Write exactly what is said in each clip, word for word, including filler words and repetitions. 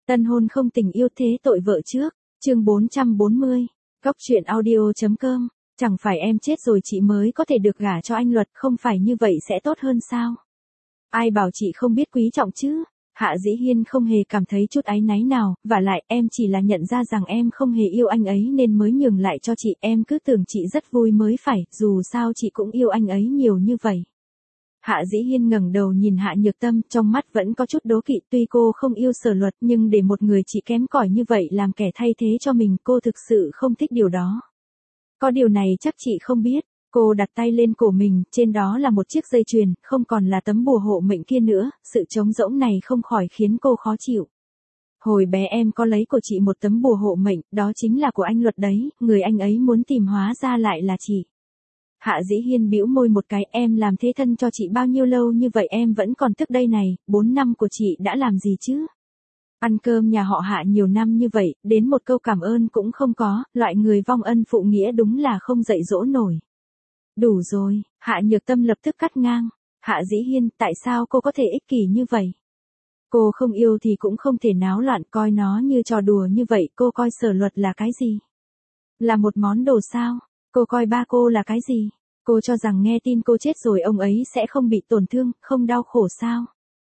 Tân hôn không tình yêu thế tội vợ trước, chương bốn trăm bốn mươi, góc truyện audio.com, chẳng phải em chết rồi chị mới có thể được gả cho anh Luật, không phải như vậy sẽ tốt hơn sao? Ai bảo chị không biết quý trọng chứ? Hạ Dĩ Hiên không hề cảm thấy chút áy náy nào, vả lại em chỉ là nhận ra rằng em không hề yêu anh ấy nên mới nhường lại cho chị, em cứ tưởng chị rất vui mới phải, dù sao chị cũng yêu anh ấy nhiều như vậy. Hạ Dĩ Hiên ngẩng đầu nhìn Hạ Nhược Tâm, trong mắt vẫn có chút đố kỵ, tuy cô không yêu Sở Luật nhưng để một người chị kém cỏi như vậy làm kẻ thay thế cho mình, cô thực sự không thích điều đó. Có điều này chắc chị không biết. Cô đặt tay lên cổ mình, trên đó là một chiếc dây chuyền, không còn là tấm bùa hộ mệnh kia nữa, sự trống rỗng này không khỏi khiến cô khó chịu. Hồi bé em có lấy của chị một tấm bùa hộ mệnh, đó chính là của anh Luật đấy, người anh ấy muốn tìm hóa ra lại là chị. Hạ Dĩ Hiên bĩu môi một cái, em làm thế thân cho chị bao nhiêu lâu như vậy em vẫn còn tức đây này, bốn năm của chị đã làm gì chứ? Ăn cơm nhà họ Hạ nhiều năm như vậy, đến một câu cảm ơn cũng không có, loại người vong ân phụ nghĩa đúng là không dạy dỗ nổi. Đủ rồi, Hạ Nhược Tâm lập tức cắt ngang. Hạ Dĩ Hiên, tại sao cô có thể ích kỷ như vậy? Cô không yêu thì cũng không thể náo loạn, coi nó như trò đùa như vậy, cô coi Sở Luật là cái gì? Là một món đồ sao? Cô coi ba cô là cái gì? Cô cho rằng nghe tin cô chết rồi ông ấy sẽ không bị tổn thương, không đau khổ sao?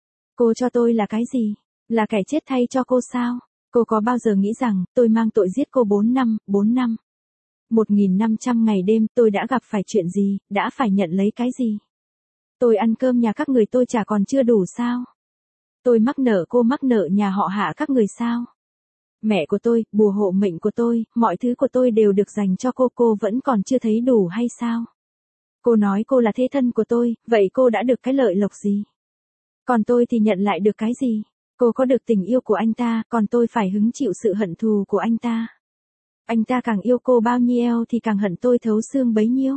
Cô cho tôi là cái gì? Là kẻ chết thay cho cô sao? Cô có bao giờ nghĩ rằng, tôi mang tội giết cô bốn năm, bốn năm? một nghìn năm trăm ngày đêm, tôi đã gặp phải chuyện gì, đã phải nhận lấy cái gì? Tôi ăn cơm nhà các người tôi chả còn chưa đủ sao? Tôi mắc nợ cô mắc nợ nhà họ Hạ các người sao? Mẹ của tôi, bùa hộ mệnh của tôi, mọi thứ của tôi đều được dành cho cô, cô vẫn còn chưa thấy đủ hay sao? Cô nói cô là thế thân của tôi, vậy cô đã được cái lợi lộc gì? Còn tôi thì nhận lại được cái gì? Cô có được tình yêu của anh ta, còn tôi phải hứng chịu sự hận thù của anh ta. Anh ta càng yêu cô bao nhiêu thì càng hận tôi thấu xương bấy nhiêu.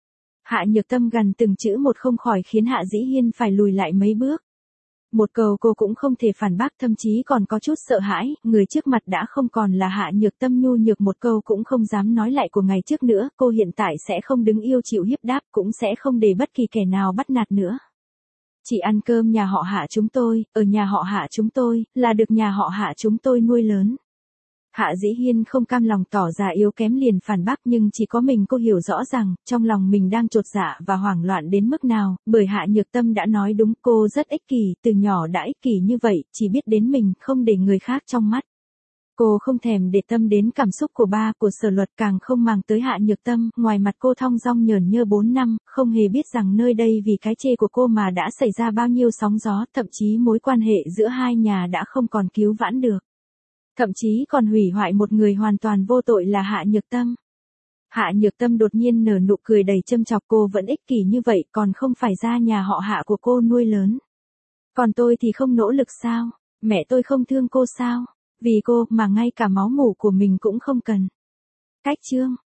Hạ Nhược Tâm gần từng chữ một không khỏi khiến Hạ Dĩ Hiên phải lùi lại mấy bước. Một câu cô cũng không thể phản bác, thậm chí còn có chút sợ hãi, người trước mặt đã không còn là Hạ Nhược Tâm nhu nhược một câu cũng không dám nói lại của ngày trước nữa, cô hiện tại sẽ không đứng yêu chịu hiếp đáp, cũng sẽ không để bất kỳ kẻ nào bắt nạt nữa. Chị ăn cơm nhà họ Hạ chúng tôi, ở nhà họ Hạ chúng tôi, là được nhà họ Hạ chúng tôi nuôi lớn. Hạ Dĩ Hiên không cam lòng tỏ ra yếu kém liền phản bác, nhưng chỉ có mình cô hiểu rõ rằng, trong lòng mình đang chột dạ và hoảng loạn đến mức nào, bởi Hạ Nhược Tâm đã nói đúng, cô rất ích kỷ, từ nhỏ đã ích kỷ như vậy, chỉ biết đến mình, không để người khác trong mắt. Cô không thèm để tâm đến cảm xúc của ba, của Sở Luật, càng không màng tới Hạ Nhược Tâm, ngoài mặt cô thong dong nhởn nhơ bốn năm, không hề biết rằng nơi đây vì cái chê của cô mà đã xảy ra bao nhiêu sóng gió, thậm chí mối quan hệ giữa hai nhà đã không còn cứu vãn được. Thậm chí còn hủy hoại một người hoàn toàn vô tội là Hạ Nhược Tâm. Hạ Nhược Tâm đột nhiên nở nụ cười đầy châm chọc, cô vẫn ích kỷ như vậy, còn không phải ra nhà họ Hạ của cô nuôi lớn. Còn tôi thì không nỗ lực sao? Mẹ tôi không thương cô sao? Vì cô mà ngay cả máu mủ của mình cũng không cần. Cách chương